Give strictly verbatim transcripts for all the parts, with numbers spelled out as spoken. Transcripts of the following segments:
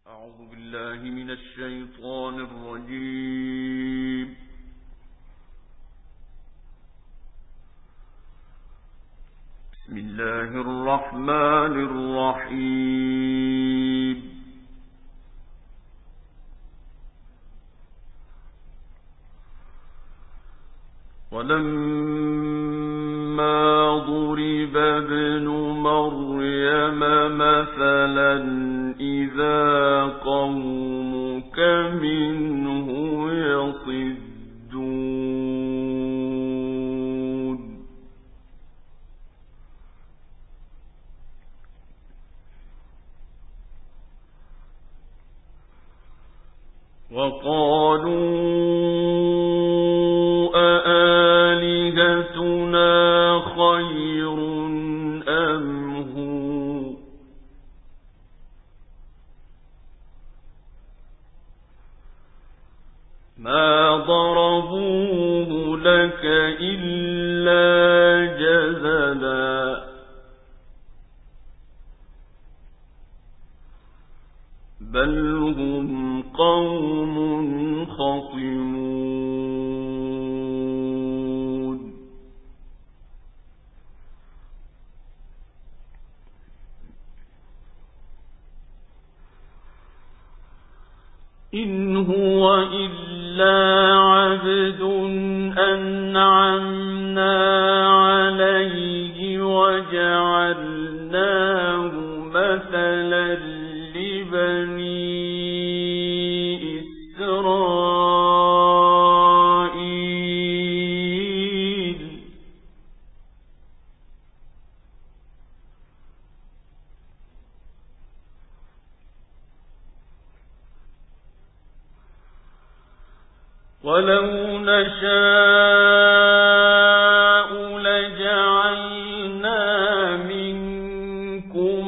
أعوذ بالله من الشيطان الرجيم. بسم الله الرحمن الرحيم. ولما ضرب ابن مريم مثلا إذا قومك منه يصدون. وقالوا أآلهتنا خير أم هو ما ضربوه لك إلا جدلا بل هم قوم خصمون. إن هو إلا عبد أنعمنا عليه وجعلناه مثلا لبني إسرائيل. ولو نشاء لجعلنا منكم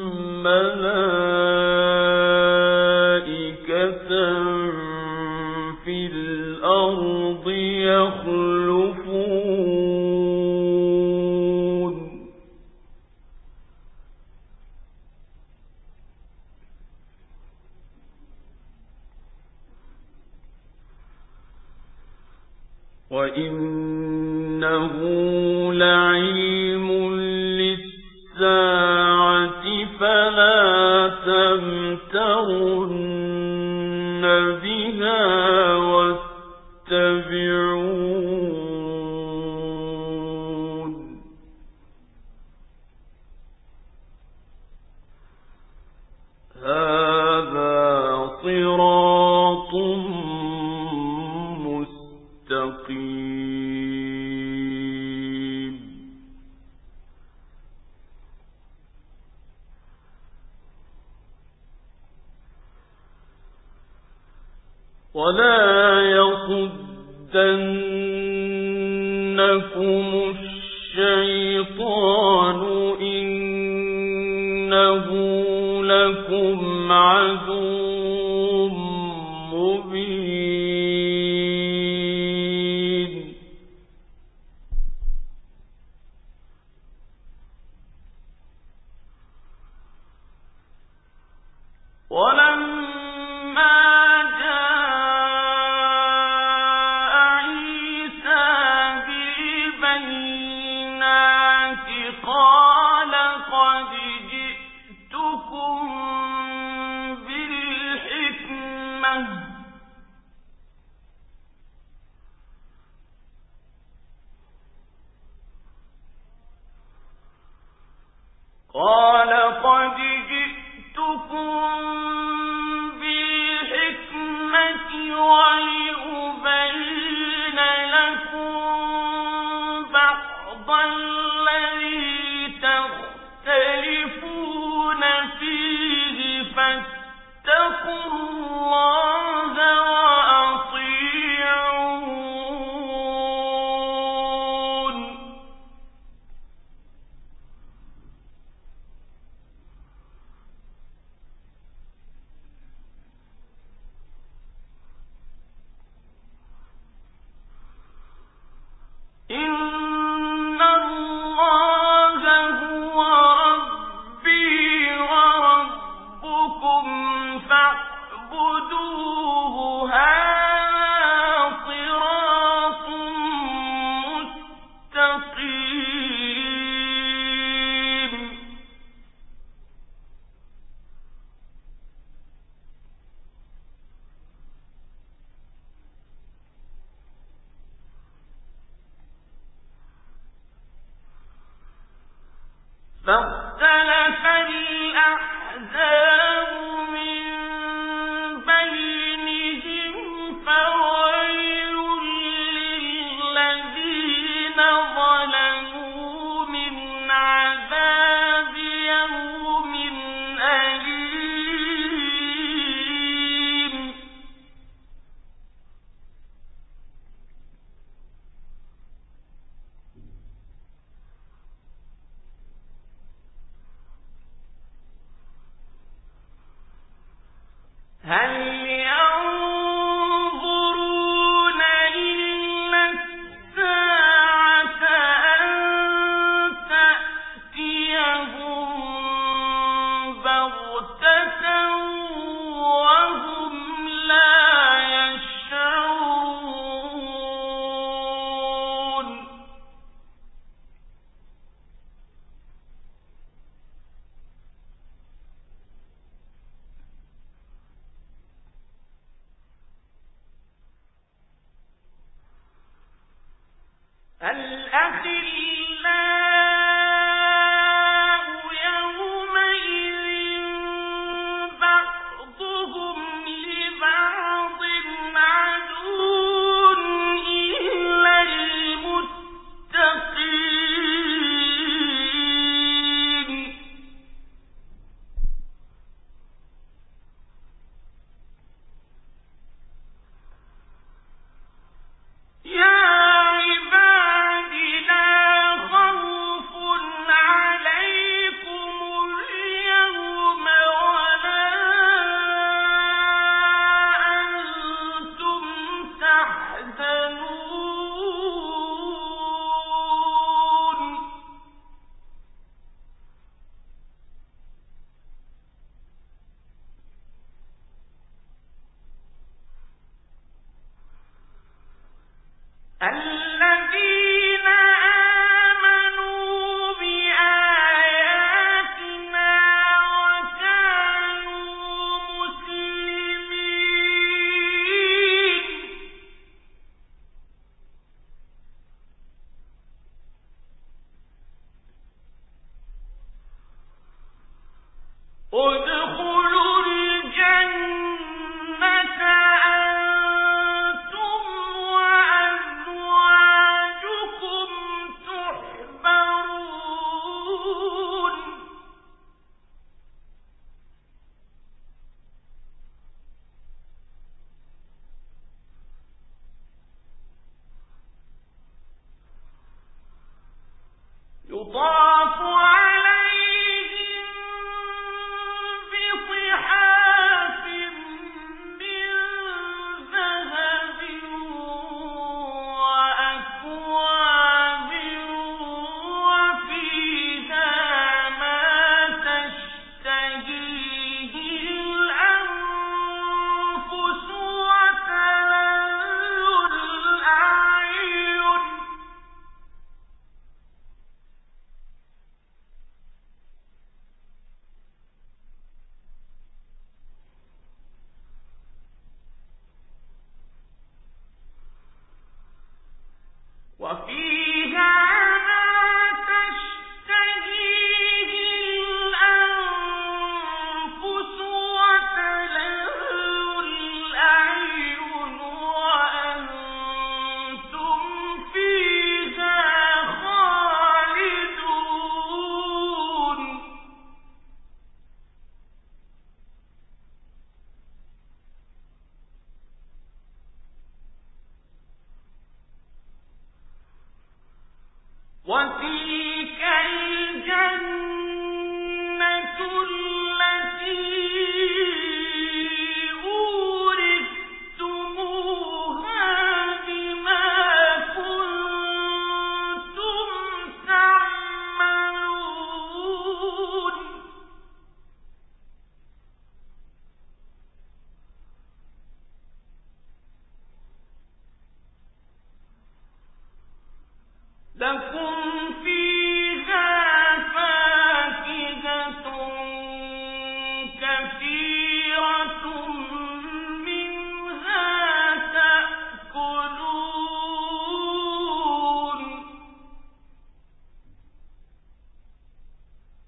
ملائكة في الأرض يخلفون. وإنه لعلم للساعة فلا تمترن بها واتبعون. هذا صراط مستقيم. ولا يصدنكم الشيطان إنه لكم عدو مبين. ولما جاء عيسى بالبينات قال قد جئتكم بالحكمة قال قد جئتكم بالحكمة ولأبين لكم بعض الذي تختلفون فيه فاتقوا الله وأطيعون. فاختلف الأحزاب من بينهم فويل للذين ظلموا من عذاب يوم أليم هل ينظرون إلا الساعة أن تأتيهم بغتة وهم لا يشعرون الأخلاء يومئذ بعضهم لبعض عدو إلا المتقين يا عباد لا خوف عليكم اليوم ولا أنتم تحزنون الذين آمنوا بآياتنا وكانوا مسلمين ادخلوا الجنة أنتم وأزواجكم تحبرون يطاف عليهم بصحاف من ذهب وأكواب وفيها ما تشتهيه الأنفس وتلذ الأعين وفيها ما تشتهيه الأنفس وتلذ الأعين وأنتم فيها خالدون وتلك الجنة التي أورثتموها بما كنتم تعملون لكم فيها فاكهة كثيرة منها تأكلون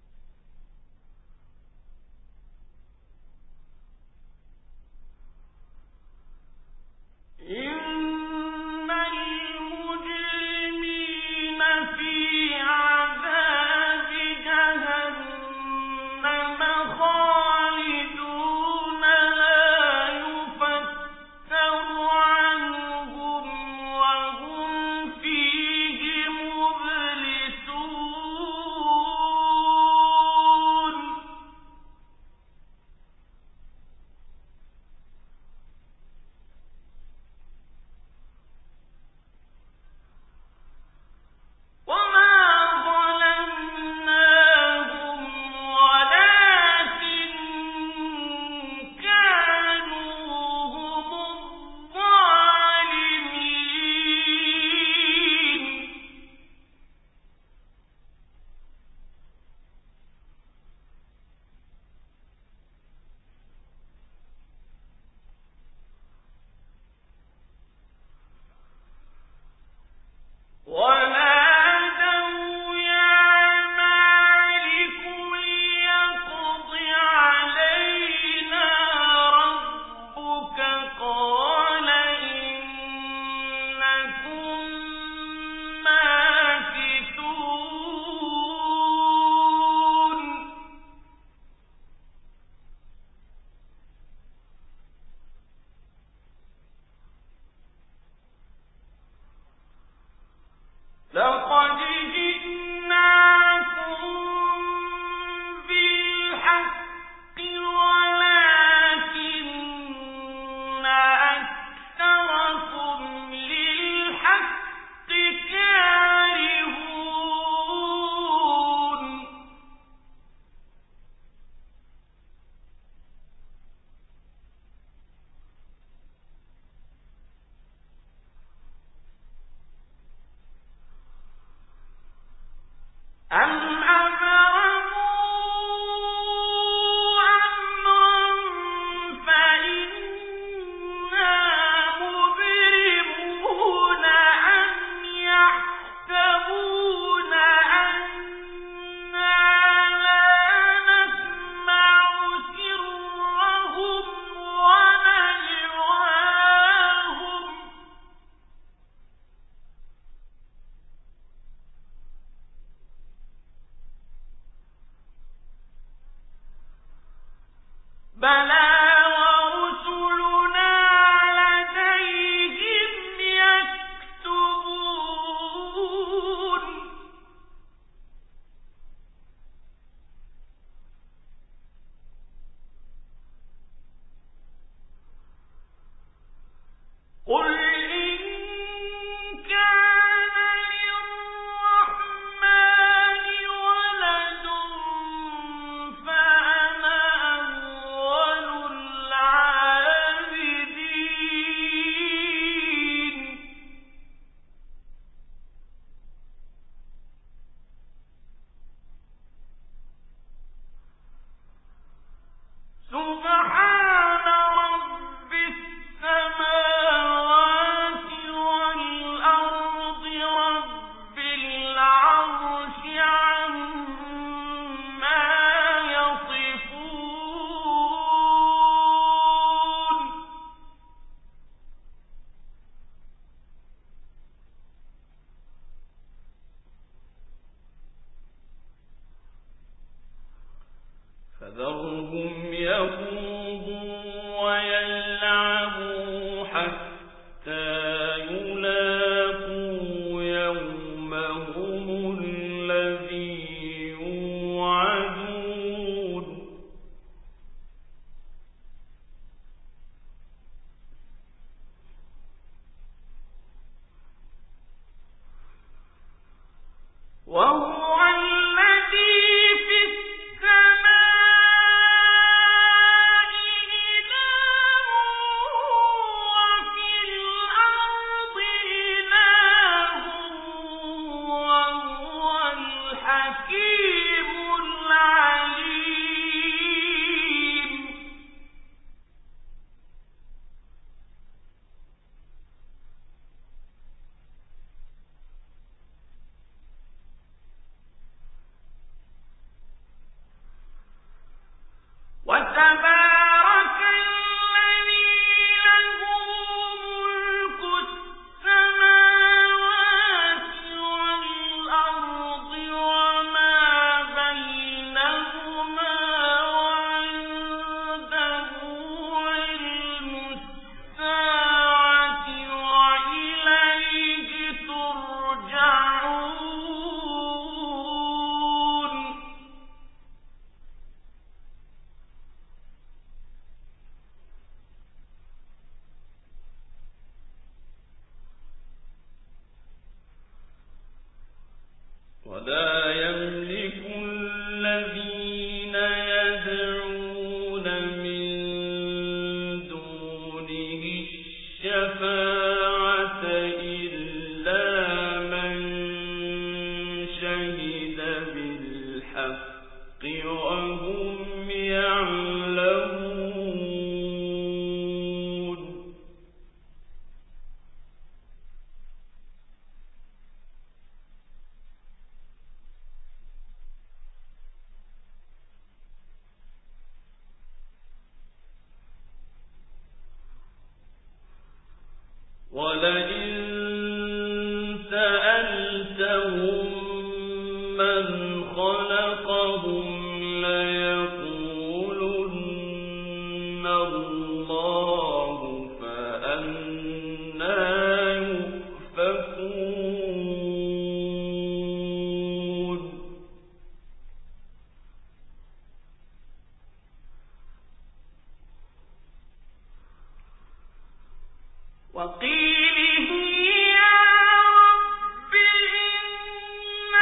فذرهم يخوضوا ويلعبوا حتى يلاقوا يومهم الذي يوعدون وهو وتبارك الذي له ملك السماوات والأرض وما بينهما وعنده علم الساعة وإليه ترجعون ولا يملك الذين يدعون من دونه الشفاعة إلا من شهد بالحق وهم يعلمون ولئن سألتهم من خلقهم ليقولن الله فأنى يؤفكون وقيله يا رب إن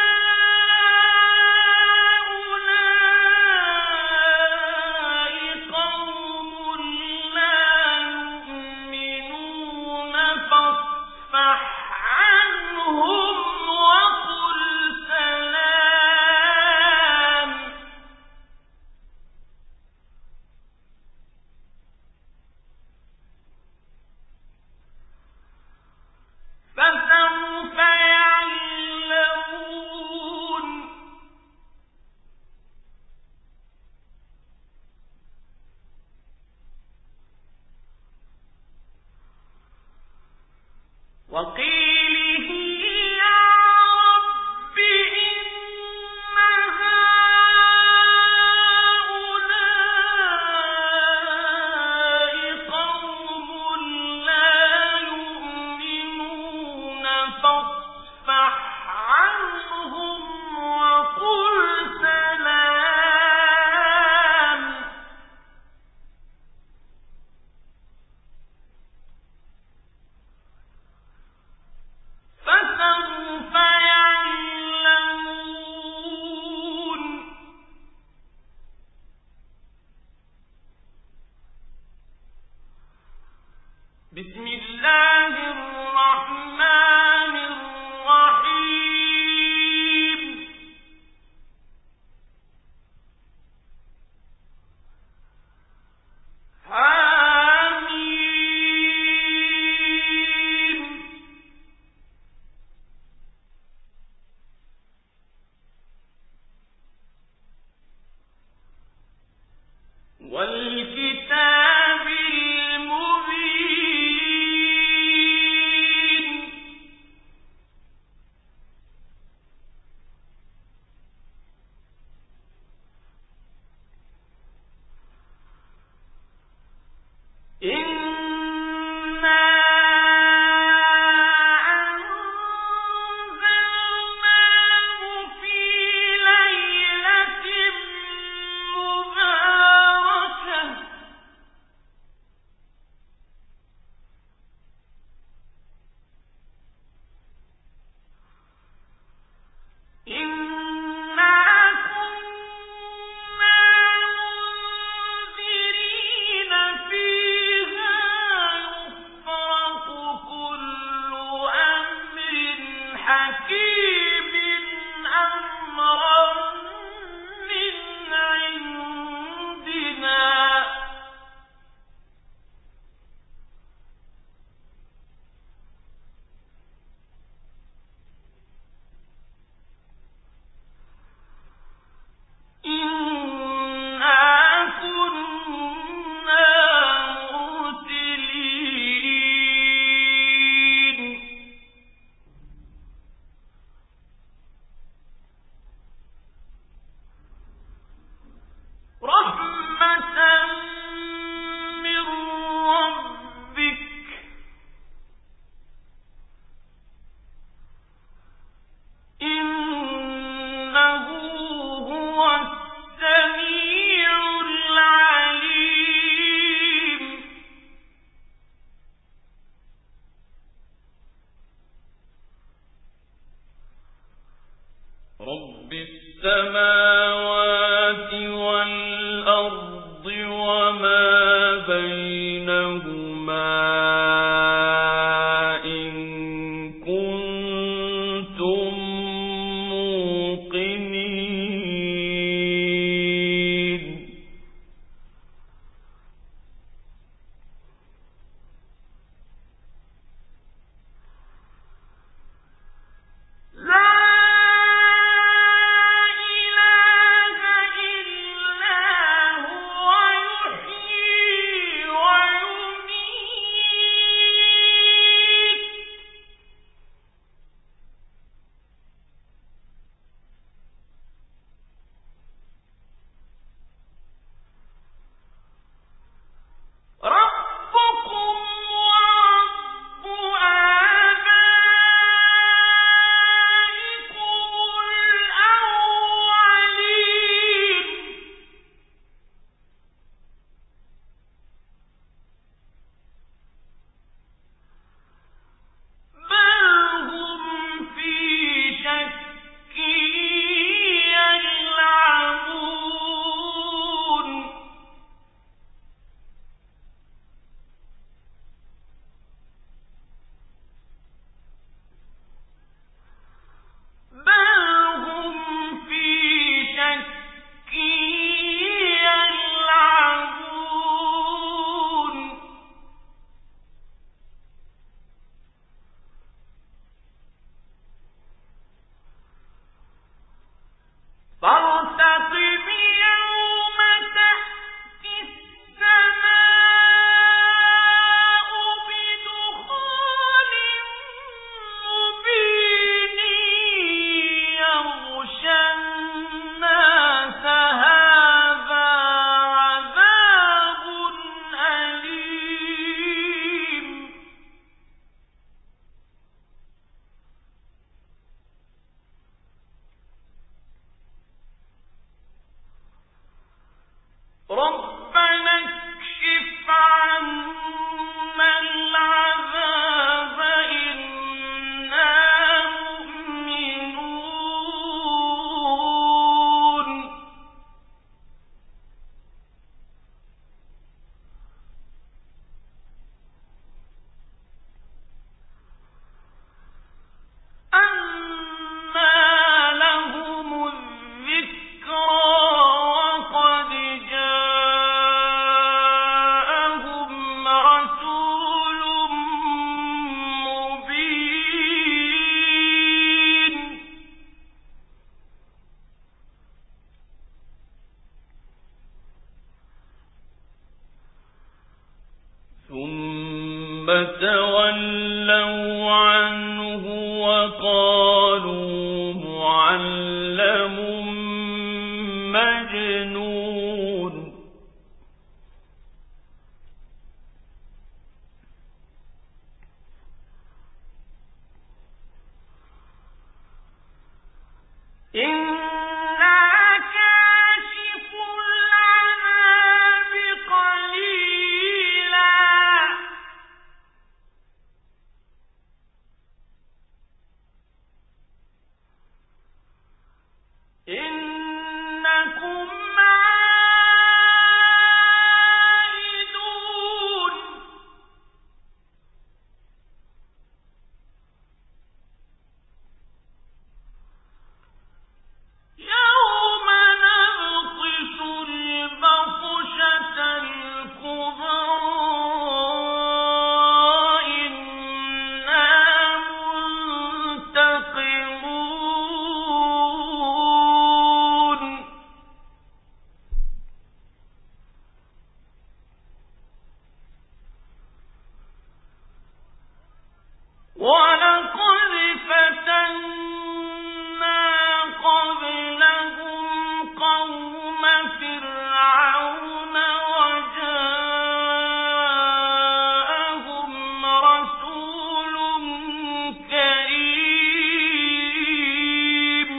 هؤلاء قوم لا يؤمنون فاصفح عنهم وقل سلام فسوف يعلمون وقيله يا رب إن هؤلاء بسم الله الرحمن الرحيم حميم والكتاب المبين إنا أنزلناه في ليلة مباركة إنا كنا منذرين فيها يفرق كل أمر حكيم أمرا من عندنا إنا كنا مرسلين رحمة من ربك إنه هو السميع العليم رب السماوات والأرض وما بينهما إن كنتم موقنين لا إله إلا هو يحيي فتولوا عنه وقالوا معلم مجنون إنا كاشف العذاب قليلا إنكم عائدون يوم نبطش البطشة الكبرى إنا منتقمون ولقد فتنا قبلهم قوم فرعون وجاءهم رسول كريم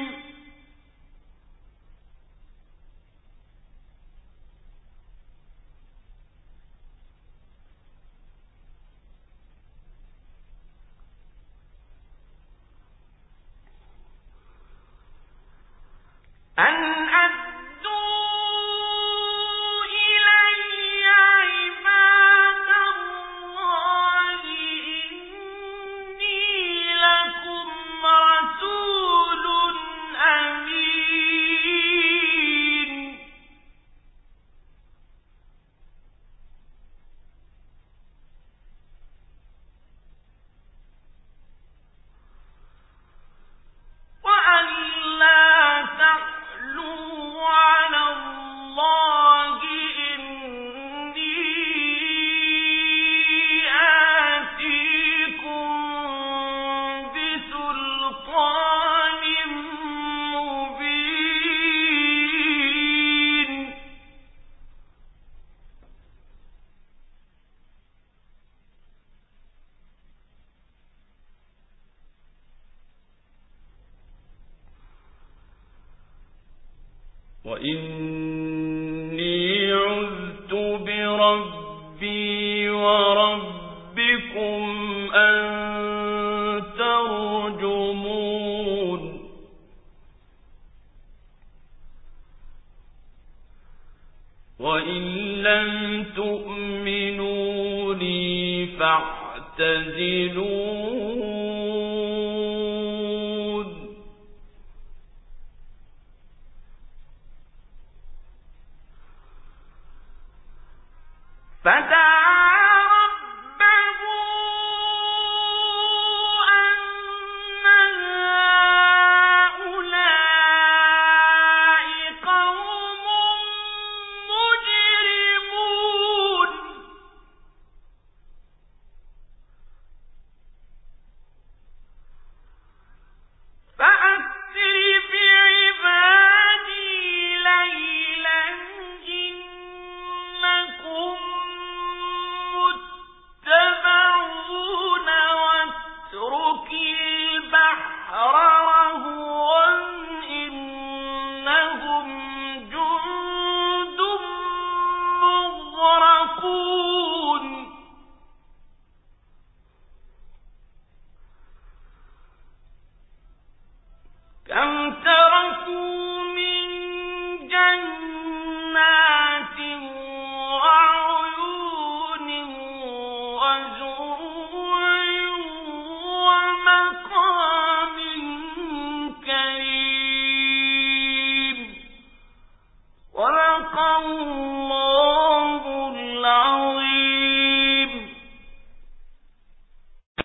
أن أدوا إلي عباد الله إني لكم رسول أمين وأن لا تعلوا على الله إني آتيكم بسلطان مبين وإني عذت بربي وربكم أن ترجمون وإن لم تؤمنوا لي فاعتزلون فَتَوَلَّوْا